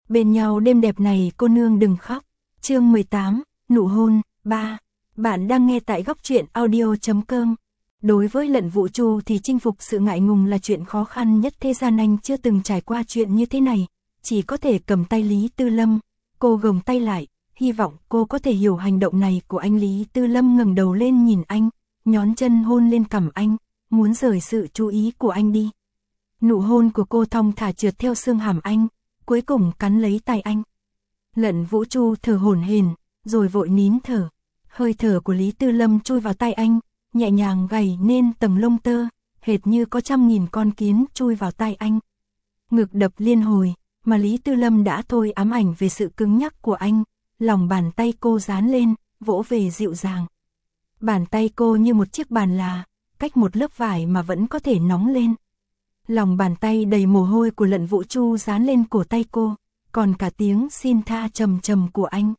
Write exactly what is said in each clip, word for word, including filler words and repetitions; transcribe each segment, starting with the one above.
Bên nhau đêm đẹp này cô nương đừng khóc. Chương mười tám, nụ hôn, ba. Bạn đang nghe tại góc truyện audio chấm com. Đối với Lận Vũ Chu thì chinh phục sự ngại ngùng là chuyện khó khăn nhất thế gian, anh chưa từng trải qua chuyện như thế này, chỉ có thể cầm tay Lý Tư Lâm, cô gồng tay lại, hy vọng cô có thể hiểu hành động này của anh. Lý Tư Lâm ngẩng đầu lên nhìn anh, nhón chân hôn lên cằm anh, muốn rời sự chú ý của anh đi. Nụ hôn của cô thong thả trượt theo xương hàm anh, cuối cùng cắn lấy tay anh. Lận Vũ Chu thở hổn hển, rồi vội nín thở. Hơi thở của Lý Tư Lâm chui vào tay anh, nhẹ nhàng gảy nên tầng lông tơ, hệt như có trăm nghìn con kiến chui vào tay anh. Ngực đập liên hồi, mà Lý Tư Lâm đã thôi ám ảnh về sự cứng nhắc của anh, lòng bàn tay cô dán lên, vỗ về dịu dàng. Bàn tay cô như một chiếc bàn là, cách một lớp vải mà vẫn có thể nóng lên. Lòng bàn tay đầy mồ hôi của Lận Vũ Chu dán lên cổ tay cô, còn cả tiếng xin tha trầm trầm của anh.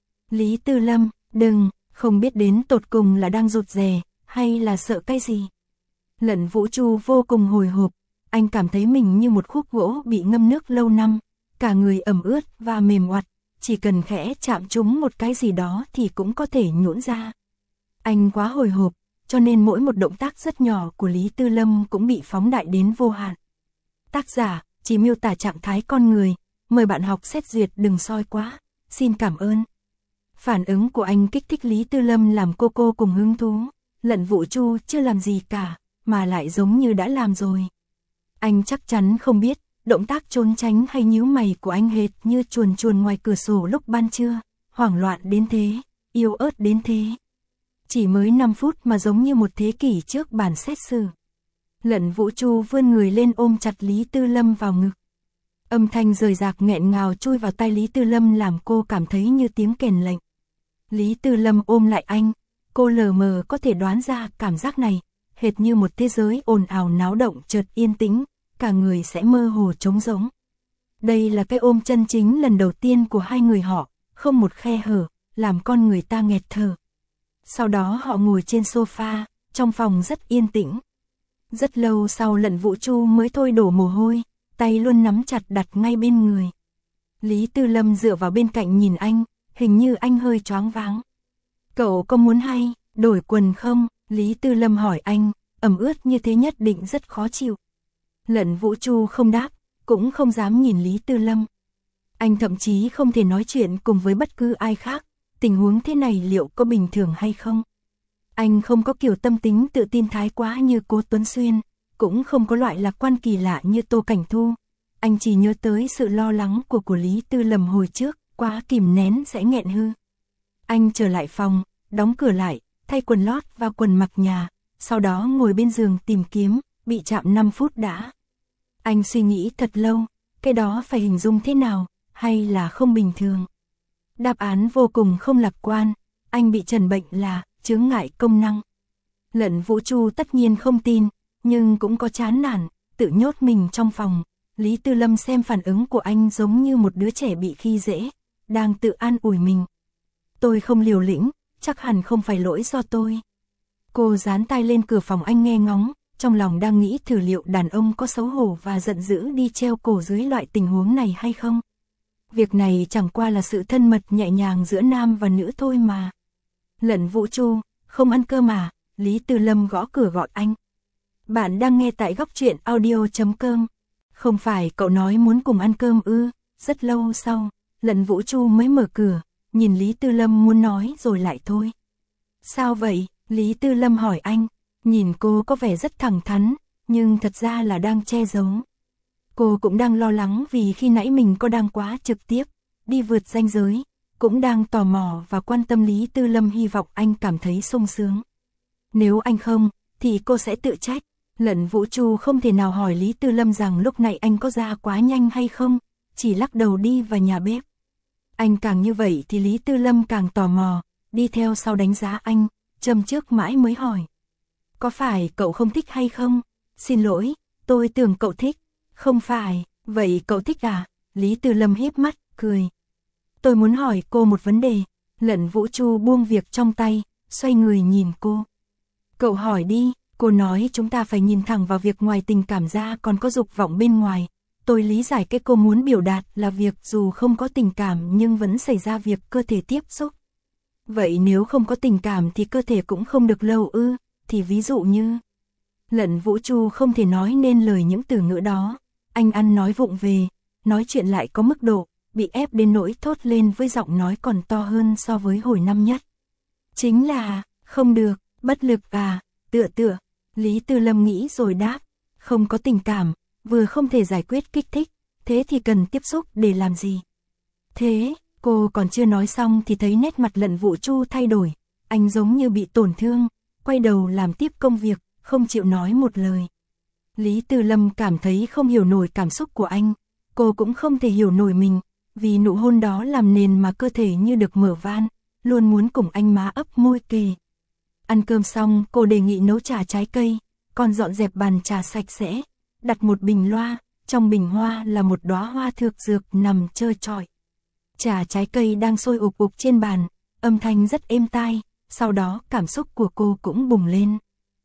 Lý Tư Lâm, đừng, không biết đến tột cùng là đang rụt rè, hay là sợ cái gì. Lận Vũ Chu vô cùng hồi hộp, anh cảm thấy mình như một khúc gỗ bị ngâm nước lâu năm, cả người ẩm ướt và mềm oặt, chỉ cần khẽ chạm trúng một cái gì đó thì cũng có thể nhũn ra. Anh quá hồi hộp, cho nên mỗi một động tác rất nhỏ của Lý Tư Lâm cũng bị phóng đại đến vô hạn. Tác giả, chỉ miêu tả trạng thái con người, mời bạn học xét duyệt đừng soi quá, xin cảm ơn. Phản ứng của anh kích thích Lý Tư Lâm làm cô cô cùng hứng thú. Lận Vũ Chu chưa làm gì cả, mà lại giống như đã làm rồi. Anh chắc chắn không biết, động tác trốn tránh hay nhíu mày của anh hệt như chuồn chuồn ngoài cửa sổ lúc ban trưa, hoảng loạn đến thế, yếu ớt đến thế. Chỉ mới năm phút mà giống như một thế kỷ trước bàn xét xử. Lận Vũ Chu vươn người lên ôm chặt Lý Tư Lâm vào ngực. Âm thanh rời rạc nghẹn ngào chui vào tai Lý Tư Lâm làm cô cảm thấy như tiếng kèn lệnh. Lý Tư Lâm ôm lại anh, cô lờ mờ có thể đoán ra cảm giác này, hệt như một thế giới ồn ào náo động chợt yên tĩnh, cả người sẽ mơ hồ trống rỗng. Đây là cái ôm chân chính lần đầu tiên của hai người họ, không một khe hở, làm con người ta nghẹt thở. Sau đó họ ngồi trên sofa, trong phòng rất yên tĩnh. Rất lâu sau Lận Vũ Chu mới thôi đổ mồ hôi, tay luôn nắm chặt đặt ngay bên người. Lý Tư Lâm dựa vào bên cạnh nhìn anh, hình như anh hơi choáng váng. Cậu có muốn hay, đổi quần không? Lý Tư Lâm hỏi anh, ẩm ướt như thế nhất định rất khó chịu. Lận Vũ Chu không đáp, cũng không dám nhìn Lý Tư Lâm. Anh thậm chí không thể nói chuyện cùng với bất cứ ai khác, tình huống thế này liệu có bình thường hay không? Anh không có kiểu tâm tính tự tin thái quá như Cố Tuấn Xuyên, cũng không có loại lạc quan kỳ lạ như Tô Cảnh Thu. Anh chỉ nhớ tới sự lo lắng của của Lý Tư Lâm hồi trước, quá kìm nén sẽ nghẹn hư. Anh trở lại phòng, đóng cửa lại, thay quần lót và quần mặc nhà, sau đó ngồi bên giường tìm kiếm, bị chạm năm phút đã. Anh suy nghĩ thật lâu, cái đó phải hình dung thế nào, hay là không bình thường. Đáp án vô cùng không lạc quan, anh bị trần bệnh là chướng ngại công năng. Lận Vũ Chu tất nhiên không tin, nhưng cũng có chán nản, tự nhốt mình trong phòng. Lý Tư Lâm xem phản ứng của anh giống như một đứa trẻ bị khi dễ, đang tự an ủi mình. Tôi không liều lĩnh, chắc hẳn không phải lỗi do tôi. Cô dán tay lên cửa phòng anh nghe ngóng, trong lòng đang nghĩ thử liệu đàn ông có xấu hổ và giận dữ đi treo cổ dưới loại tình huống này hay không. Việc này chẳng qua là sự thân mật nhẹ nhàng giữa nam và nữ thôi mà. Lận Vũ Chu, không ăn cơm à? Lý Tư Lâm gõ cửa gọi anh. Bạn đang nghe tại góc truyện audio chấm com. Không phải cậu nói muốn cùng ăn cơm ư? Rất lâu sau, Lận Vũ Chu mới mở cửa, nhìn Lý Tư Lâm muốn nói rồi lại thôi. Sao vậy? Lý Tư Lâm hỏi anh, nhìn cô có vẻ rất thẳng thắn, nhưng thật ra là đang che giấu. Cô cũng đang lo lắng vì khi nãy mình có đang quá trực tiếp, đi vượt ranh giới, cũng đang tò mò và quan tâm. Lý Tư Lâm hy vọng anh cảm thấy sung sướng. Nếu anh không, thì cô sẽ tự trách. Lận Vũ Chu không thể nào hỏi Lý Tư Lâm rằng lúc này anh có ra quá nhanh hay không, chỉ lắc đầu đi vào nhà bếp. Anh càng như vậy thì Lý Tư Lâm càng tò mò, đi theo sau đánh giá anh, châm trước mãi mới hỏi. Có phải cậu không thích hay không? Xin lỗi, tôi tưởng cậu thích. Không phải, vậy cậu thích à? Lý Tư Lâm híp mắt, cười. Tôi muốn hỏi cô một vấn đề. Lận Vũ Chu buông việc trong tay, xoay người nhìn cô. Cậu hỏi đi, cô nói chúng ta phải nhìn thẳng vào việc ngoài tình cảm ra còn có dục vọng bên ngoài. tôi lý giải cái cô muốn biểu đạt là việc dù không có tình cảm nhưng vẫn xảy ra việc cơ thể tiếp xúc. Vậy nếu không có tình cảm thì cơ thể cũng không được lâu ư, thì ví dụ như... Lận Vũ Chu không thể nói nên lời những từ ngữ đó, anh ăn nói vụng về, nói chuyện lại có mức độ, bị ép đến nỗi thốt lên với giọng nói còn to hơn so với hồi năm nhất. Chính là, không được, bất lực à, tựa tựa, Lý Tư Lâm nghĩ rồi đáp, không có tình cảm, vừa không thể giải quyết kích thích, thế thì cần tiếp xúc để làm gì? Thế, cô còn chưa nói xong thì thấy nét mặt Lận Vũ Chu thay đổi, anh giống như bị tổn thương, quay đầu làm tiếp công việc, không chịu nói một lời. Lý Tư Lâm cảm thấy không hiểu nổi cảm xúc của anh, cô cũng không thể hiểu nổi mình, vì nụ hôn đó làm nền mà cơ thể như được mở van, luôn muốn cùng anh má ấp môi kề. Ăn cơm xong cô đề nghị nấu trà trái cây, còn dọn dẹp bàn trà sạch sẽ, đặt một bình loa, trong bình hoa là một đóa hoa thược dược nằm trơ trọi. Trà trái cây đang sôi ục ục trên bàn, âm thanh rất êm tai, sau đó cảm xúc của cô cũng bùng lên.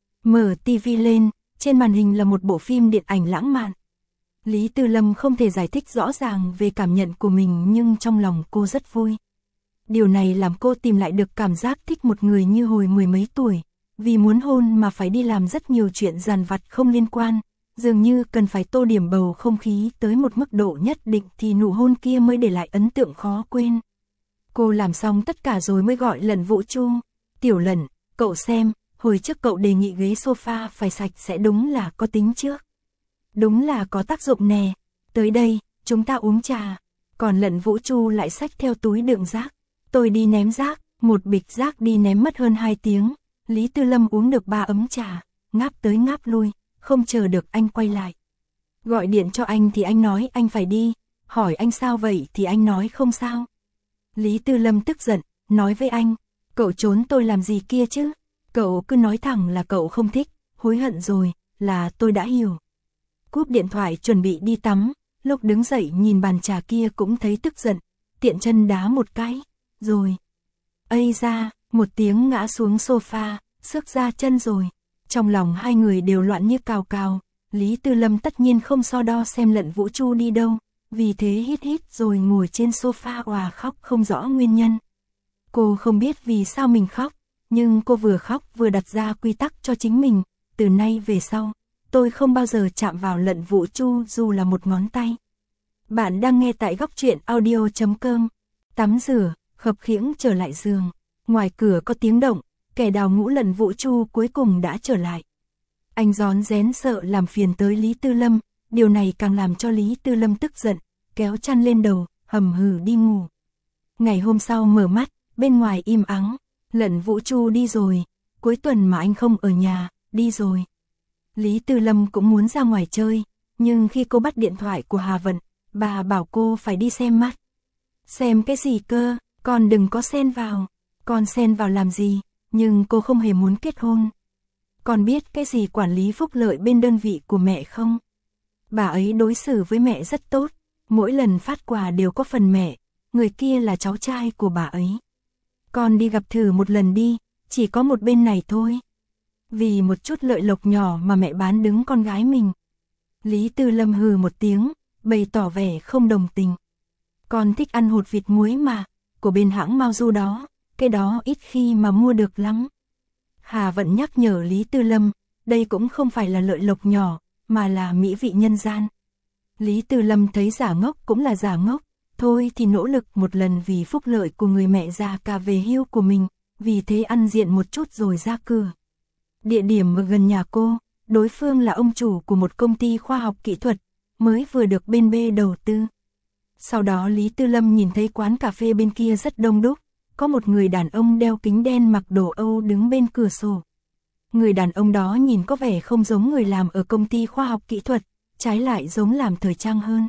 Mở tivi lên, trên màn hình là một bộ phim điện ảnh lãng mạn. Lý Tư Lâm không thể giải thích rõ ràng về cảm nhận của mình nhưng trong lòng cô rất vui. Điều này làm cô tìm lại được cảm giác thích một người như hồi mười mấy tuổi, vì muốn hôn mà phải đi làm rất nhiều chuyện dằn vặt không liên quan, dường như cần phải tô điểm bầu không khí tới một mức độ nhất định thì nụ hôn kia mới để lại ấn tượng khó quên. Cô làm xong tất cả rồi mới gọi Lận Vũ Chu, Tiểu Lận, cậu xem, hồi trước cậu đề nghị ghế sofa phải sạch sẽ đúng là có tính trước. Đúng là có tác dụng nè, tới đây, chúng ta uống trà. Còn Lận Vũ Chu lại xách theo túi đựng rác, tôi đi ném rác, một bịch rác đi ném mất hơn hai tiếng, Lý Tư Lâm uống được ba ấm trà, ngáp tới ngáp lui, không chờ được anh quay lại. Gọi điện cho anh thì anh nói anh phải đi, hỏi anh sao vậy thì anh nói không sao. Lý Tư Lâm tức giận, nói với anh, cậu trốn tôi làm gì kia chứ, cậu cứ nói thẳng là cậu không thích, hối hận rồi, là tôi đã hiểu. Cúp điện thoại chuẩn bị đi tắm, lúc đứng dậy nhìn bàn trà kia cũng thấy tức giận, tiện chân đá một cái, rồi. Ây ra, một tiếng ngã xuống sofa, xước ra chân rồi. Trong lòng hai người đều loạn như cào cào, Lý Tư Lâm tất nhiên không so đo xem Lận Vũ Chu đi đâu, vì thế hít hít rồi ngồi trên sofa òa khóc không rõ nguyên nhân. Cô không biết vì sao mình khóc, nhưng cô vừa khóc vừa đặt ra quy tắc cho chính mình, từ nay về sau, tôi không bao giờ chạm vào Lận Vũ Chu dù là một ngón tay. Bạn đang nghe tại góc truyện audio chấm com. Tắm rửa, khập khiễng trở lại giường, ngoài cửa có tiếng động, kẻ đào ngũ Lận Vũ Chu cuối cùng đã trở lại. Anh rón rén sợ làm phiền tới Lý Tư Lâm, điều này càng làm cho Lý Tư Lâm tức giận, kéo chăn lên đầu, hầm hừ đi ngủ. Ngày hôm sau mở mắt, bên ngoài im ắng, Lận Vũ Chu đi rồi, cuối tuần mà anh không ở nhà, đi rồi. Lý Tư Lâm cũng muốn ra ngoài chơi, nhưng khi cô bắt điện thoại của Hà Vận, bà bảo cô phải đi xem mắt. Xem cái gì cơ, con đừng có xen vào, con xen vào làm gì, nhưng cô không hề muốn kết hôn. Con biết cái gì quản lý phúc lợi bên đơn vị của mẹ không? Bà ấy đối xử với mẹ rất tốt, mỗi lần phát quà đều có phần mẹ, người kia là cháu trai của bà ấy. Con đi gặp thử một lần đi, chỉ có một bên này thôi. Vì một chút lợi lộc nhỏ mà mẹ bán đứng con gái mình. Lý Tư Lâm hừ một tiếng, bày tỏ vẻ không đồng tình. Con thích ăn hột vịt muối mà, của bên hãng Mao Du đó, cái đó ít khi mà mua được lắm. Hà Vận nhắc nhở Lý Tư Lâm, đây cũng không phải là lợi lộc nhỏ, mà là mỹ vị nhân gian. Lý Tư Lâm thấy giả ngốc cũng là giả ngốc, thôi thì nỗ lực một lần vì phúc lợi của người mẹ già cả về hưu của mình, vì thế ăn diện một chút rồi ra cửa. Địa điểm ở gần nhà cô, đối phương là ông chủ của một công ty khoa học kỹ thuật, mới vừa được bên B đầu tư. Sau đó Lý Tư Lâm nhìn thấy quán cà phê bên kia rất đông đúc, có một người đàn ông đeo kính đen mặc đồ Âu đứng bên cửa sổ. Người đàn ông đó nhìn có vẻ không giống người làm ở công ty khoa học kỹ thuật, trái lại giống làm thời trang hơn.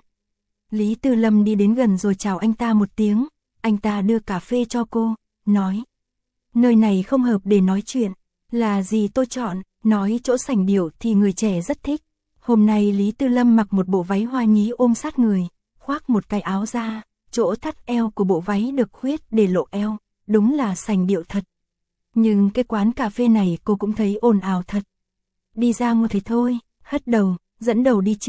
Lý Tư Lâm đi đến gần rồi chào anh ta một tiếng, anh ta đưa cà phê cho cô, nói: nơi này không hợp để nói chuyện, là gì tôi chọn, nói chỗ sảnh điệu thì người trẻ rất thích. Hôm nay Lý Tư Lâm mặc một bộ váy hoa nhí ôm sát người, khoác một cái áo da, chỗ thắt eo của bộ váy được khuyết để lộ eo, đúng là sành điệu thật. Nhưng cái quán cà phê này cô cũng thấy ồn ào thật. Đi ra ngoài thì thôi, hất đầu, dẫn đầu đi trước.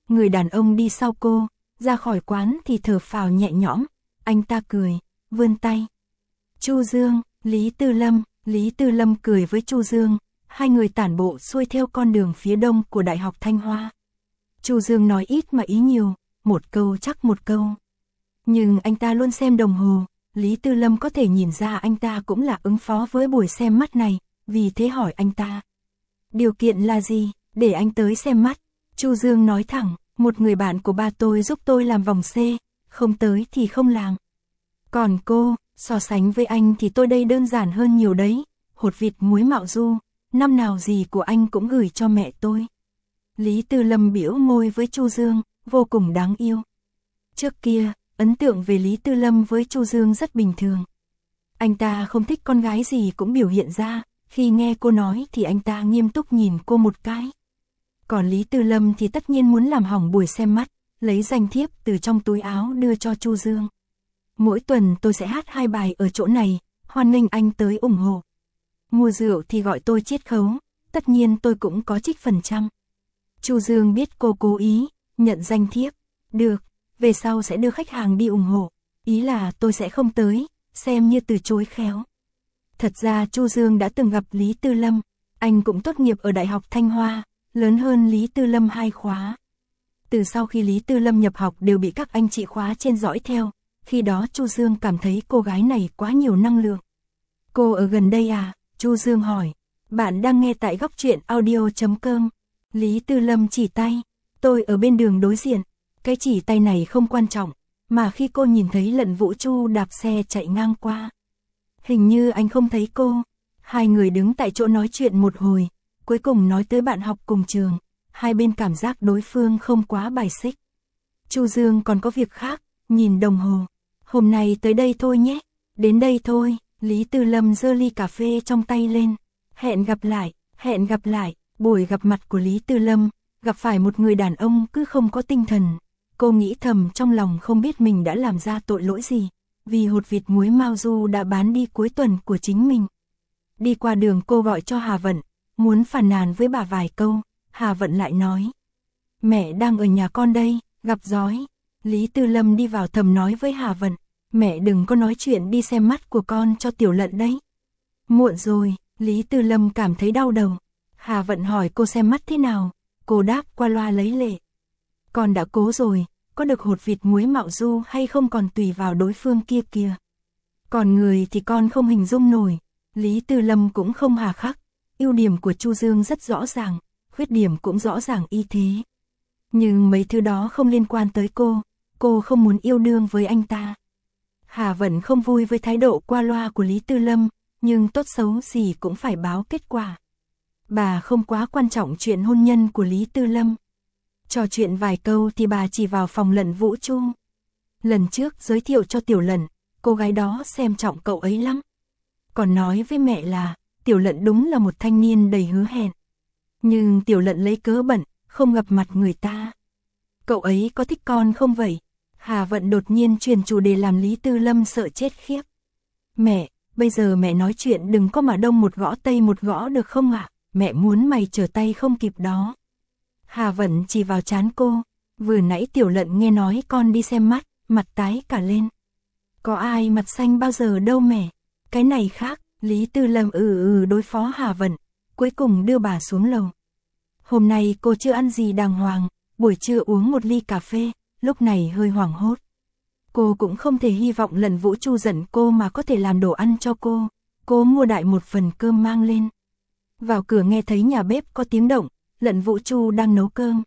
Người đàn ông đi sau cô, ra khỏi quán thì thở phào nhẹ nhõm, anh ta cười, vươn tay. Chu Dương, Lý Tư Lâm, Lý Tư Lâm cười với Chu Dương, hai người tản bộ xuôi theo con đường phía đông của Đại học Thanh Hoa. Chu Dương nói ít mà ý nhiều, một câu chắc một câu. Nhưng anh ta luôn xem đồng hồ, Lý Tư Lâm có thể nhìn ra anh ta cũng là ứng phó với buổi xem mắt này, vì thế hỏi anh ta. Điều kiện là gì, để anh tới xem mắt? Chu Dương nói thẳng, một người bạn của ba tôi giúp tôi làm vòng C, không tới thì không làm. Còn cô, so sánh với anh thì tôi đây đơn giản hơn nhiều đấy, hột vịt muối mạo du, năm nào gì của anh cũng gửi cho mẹ tôi. Lý Tư Lâm biểu môi với Chu Dương, vô cùng đáng yêu. Trước kia, ấn tượng về Lý Tư Lâm với Chu Dương rất bình thường. Anh ta không thích con gái gì cũng biểu hiện ra, khi nghe cô nói thì anh ta nghiêm túc nhìn cô một cái. Còn Lý Tư Lâm thì tất nhiên muốn làm hỏng buổi xem mắt, lấy danh thiếp từ trong túi áo đưa cho Chu Dương. Mỗi tuần tôi sẽ hát hai bài ở chỗ này, hoan nghênh anh tới ủng hộ. Mua rượu thì gọi tôi chiết khấu, tất nhiên tôi cũng có trích phần trăm. Chu Dương biết cô cố ý, nhận danh thiếp. Được, về sau sẽ đưa khách hàng đi ủng hộ, ý là tôi sẽ không tới, xem như từ chối khéo. Thật ra Chu Dương đã từng gặp Lý Tư Lâm, anh cũng tốt nghiệp ở Đại học Thanh Hoa, lớn hơn Lý Tư Lâm hai khóa. Từ sau khi Lý Tư Lâm nhập học đều bị các anh chị khóa trên dõi theo, khi đó Chu Dương cảm thấy cô gái này quá nhiều năng lượng. Cô ở gần đây à? Chu Dương hỏi. Bạn đang nghe tại góc truyện audio chấm com. Lý Tư Lâm chỉ tay. Tôi ở bên đường đối diện. Cái chỉ tay này không quan trọng, mà khi cô nhìn thấy Lận Vũ Chu đạp xe chạy ngang qua. Hình như anh không thấy cô. Hai người đứng tại chỗ nói chuyện một hồi, cuối cùng nói tới bạn học cùng trường. Hai bên cảm giác đối phương không quá bài xích. Chu Dương còn có việc khác, nhìn đồng hồ. Hôm nay tới đây thôi nhé. Đến đây thôi. Lý Tư Lâm giơ ly cà phê trong tay lên. Hẹn gặp lại, hẹn gặp lại. Buổi gặp mặt của Lý Tư Lâm, gặp phải một người đàn ông cứ không có tinh thần. Cô nghĩ thầm trong lòng không biết mình đã làm ra tội lỗi gì, vì hột vịt muối Mao Du đã bán đi cuối tuần của chính mình. Đi qua đường cô gọi cho Hà Vận, muốn phàn nàn với bà vài câu, Hà Vận lại nói. Mẹ đang ở nhà con đây, gặp giói. Lý Tư Lâm đi vào thầm nói với Hà Vận, mẹ đừng có nói chuyện đi xem mắt của con cho Tiểu Lận đấy. Muộn rồi, Lý Tư Lâm cảm thấy đau đầu. Hà Vận hỏi cô xem mắt thế nào, cô đáp qua loa lấy lệ. Con đã cố rồi, có được hột vịt muối Mạo Du hay không còn tùy vào đối phương kia kìa. Còn người thì con không hình dung nổi. Lý Tư Lâm cũng không hà khắc, ưu điểm của Chu Dương rất rõ ràng, khuyết điểm cũng rõ ràng y thế. Nhưng mấy thứ đó không liên quan tới cô, cô không muốn yêu đương với anh ta. Hà Vận không vui với thái độ qua loa của Lý Tư Lâm, nhưng tốt xấu gì cũng phải báo kết quả. Bà không quá quan trọng chuyện hôn nhân của Lý Tư Lâm. Trò chuyện vài câu thì bà chỉ vào phòng Lận Vũ Chu. Lần trước giới thiệu cho Tiểu Lận, cô gái đó xem trọng cậu ấy lắm. Còn nói với mẹ là, Tiểu Lận đúng là một thanh niên đầy hứa hẹn. Nhưng Tiểu Lận lấy cớ bận, không gặp mặt người ta. Cậu ấy có thích con không vậy? Hà Vận đột nhiên chuyển chủ đề làm Lý Tư Lâm sợ chết khiếp. Mẹ, bây giờ mẹ nói chuyện đừng có mà đông một gõ tây một gõ được không ạ? Mẹ muốn mày trở tay không kịp đó. Hà Vận chỉ vào trán cô, vừa nãy Tiểu Lận nghe nói con đi xem mắt, mặt tái cả lên. Có ai mặt xanh bao giờ đâu mẹ, cái này khác. Lý Tư Lâm ừ ừ đối phó Hà Vận, cuối cùng đưa bà xuống lầu. Hôm nay cô chưa ăn gì đàng hoàng, buổi trưa uống một ly cà phê, lúc này hơi hoảng hốt. Cô cũng không thể hy vọng Lận Vũ Chu giận cô mà có thể làm đồ ăn cho cô, cô mua đại một phần cơm mang lên. Vào cửa nghe thấy nhà bếp có tiếng động, Lận Vũ Chu đang nấu cơm.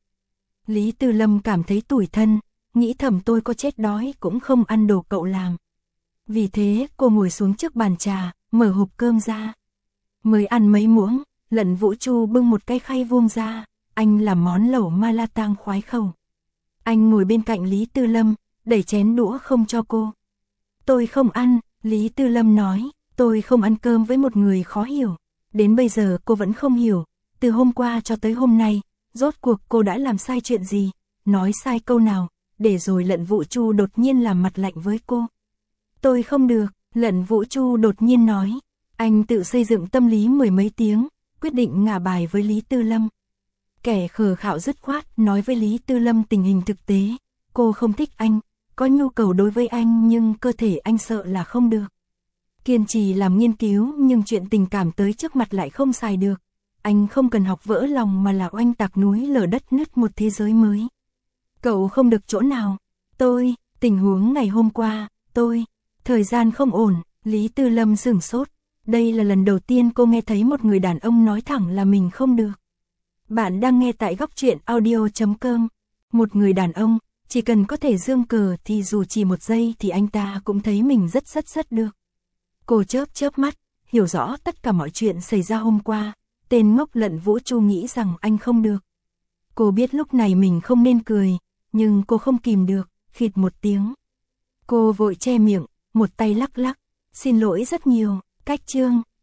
Lý Tư Lâm cảm thấy tủi thân, nghĩ thầm tôi có chết đói cũng không ăn đồ cậu làm. Vì thế cô ngồi xuống trước bàn trà, mở hộp cơm ra. Mới ăn mấy muỗng, Lận Vũ Chu bưng một cái khay vuông ra, anh làm món lẩu ma la tang khoái khẩu. Anh ngồi bên cạnh Lý Tư Lâm, đẩy chén đũa không cho cô. Tôi không ăn, Lý Tư Lâm nói, tôi không ăn cơm với một người khó hiểu. Đến bây giờ cô vẫn không hiểu, từ hôm qua cho tới hôm nay, rốt cuộc cô đã làm sai chuyện gì, nói sai câu nào, để rồi Lận Vũ Chu đột nhiên làm mặt lạnh với cô. Tôi không được, Lận Vũ Chu đột nhiên nói, anh tự xây dựng tâm lý mười mấy tiếng, quyết định ngả bài với Lý Tư Lâm. Kẻ khờ khạo dứt khoát nói với Lý Tư Lâm tình hình thực tế. Cô không thích anh, có nhu cầu đối với anh nhưng cơ thể anh sợ là không được. Kiên trì làm nghiên cứu nhưng chuyện tình cảm tới trước mặt lại không xài được. Anh không cần học vỡ lòng mà là oanh tạc núi lở đất nứt một thế giới mới. Cậu không được chỗ nào. Tôi, tình huống ngày hôm qua, tôi, thời gian không ổn. Lý Tư Lâm sửng sốt. Đây là lần đầu tiên cô nghe thấy một người đàn ông nói thẳng là mình không được. Bạn đang nghe tại góc truyện audio chấm com. Một người đàn ông, chỉ cần có thể giương cờ thì dù chỉ một giây thì anh ta cũng thấy mình rất rất rất được. Cô chớp chớp mắt, hiểu rõ tất cả mọi chuyện xảy ra hôm qua. Tên ngốc Lận Vũ Chu nghĩ rằng anh không được. Cô biết lúc này mình không nên cười, nhưng cô không kìm được, khịt một tiếng. Cô vội che miệng, một tay lắc lắc. Xin lỗi rất nhiều, cách chương.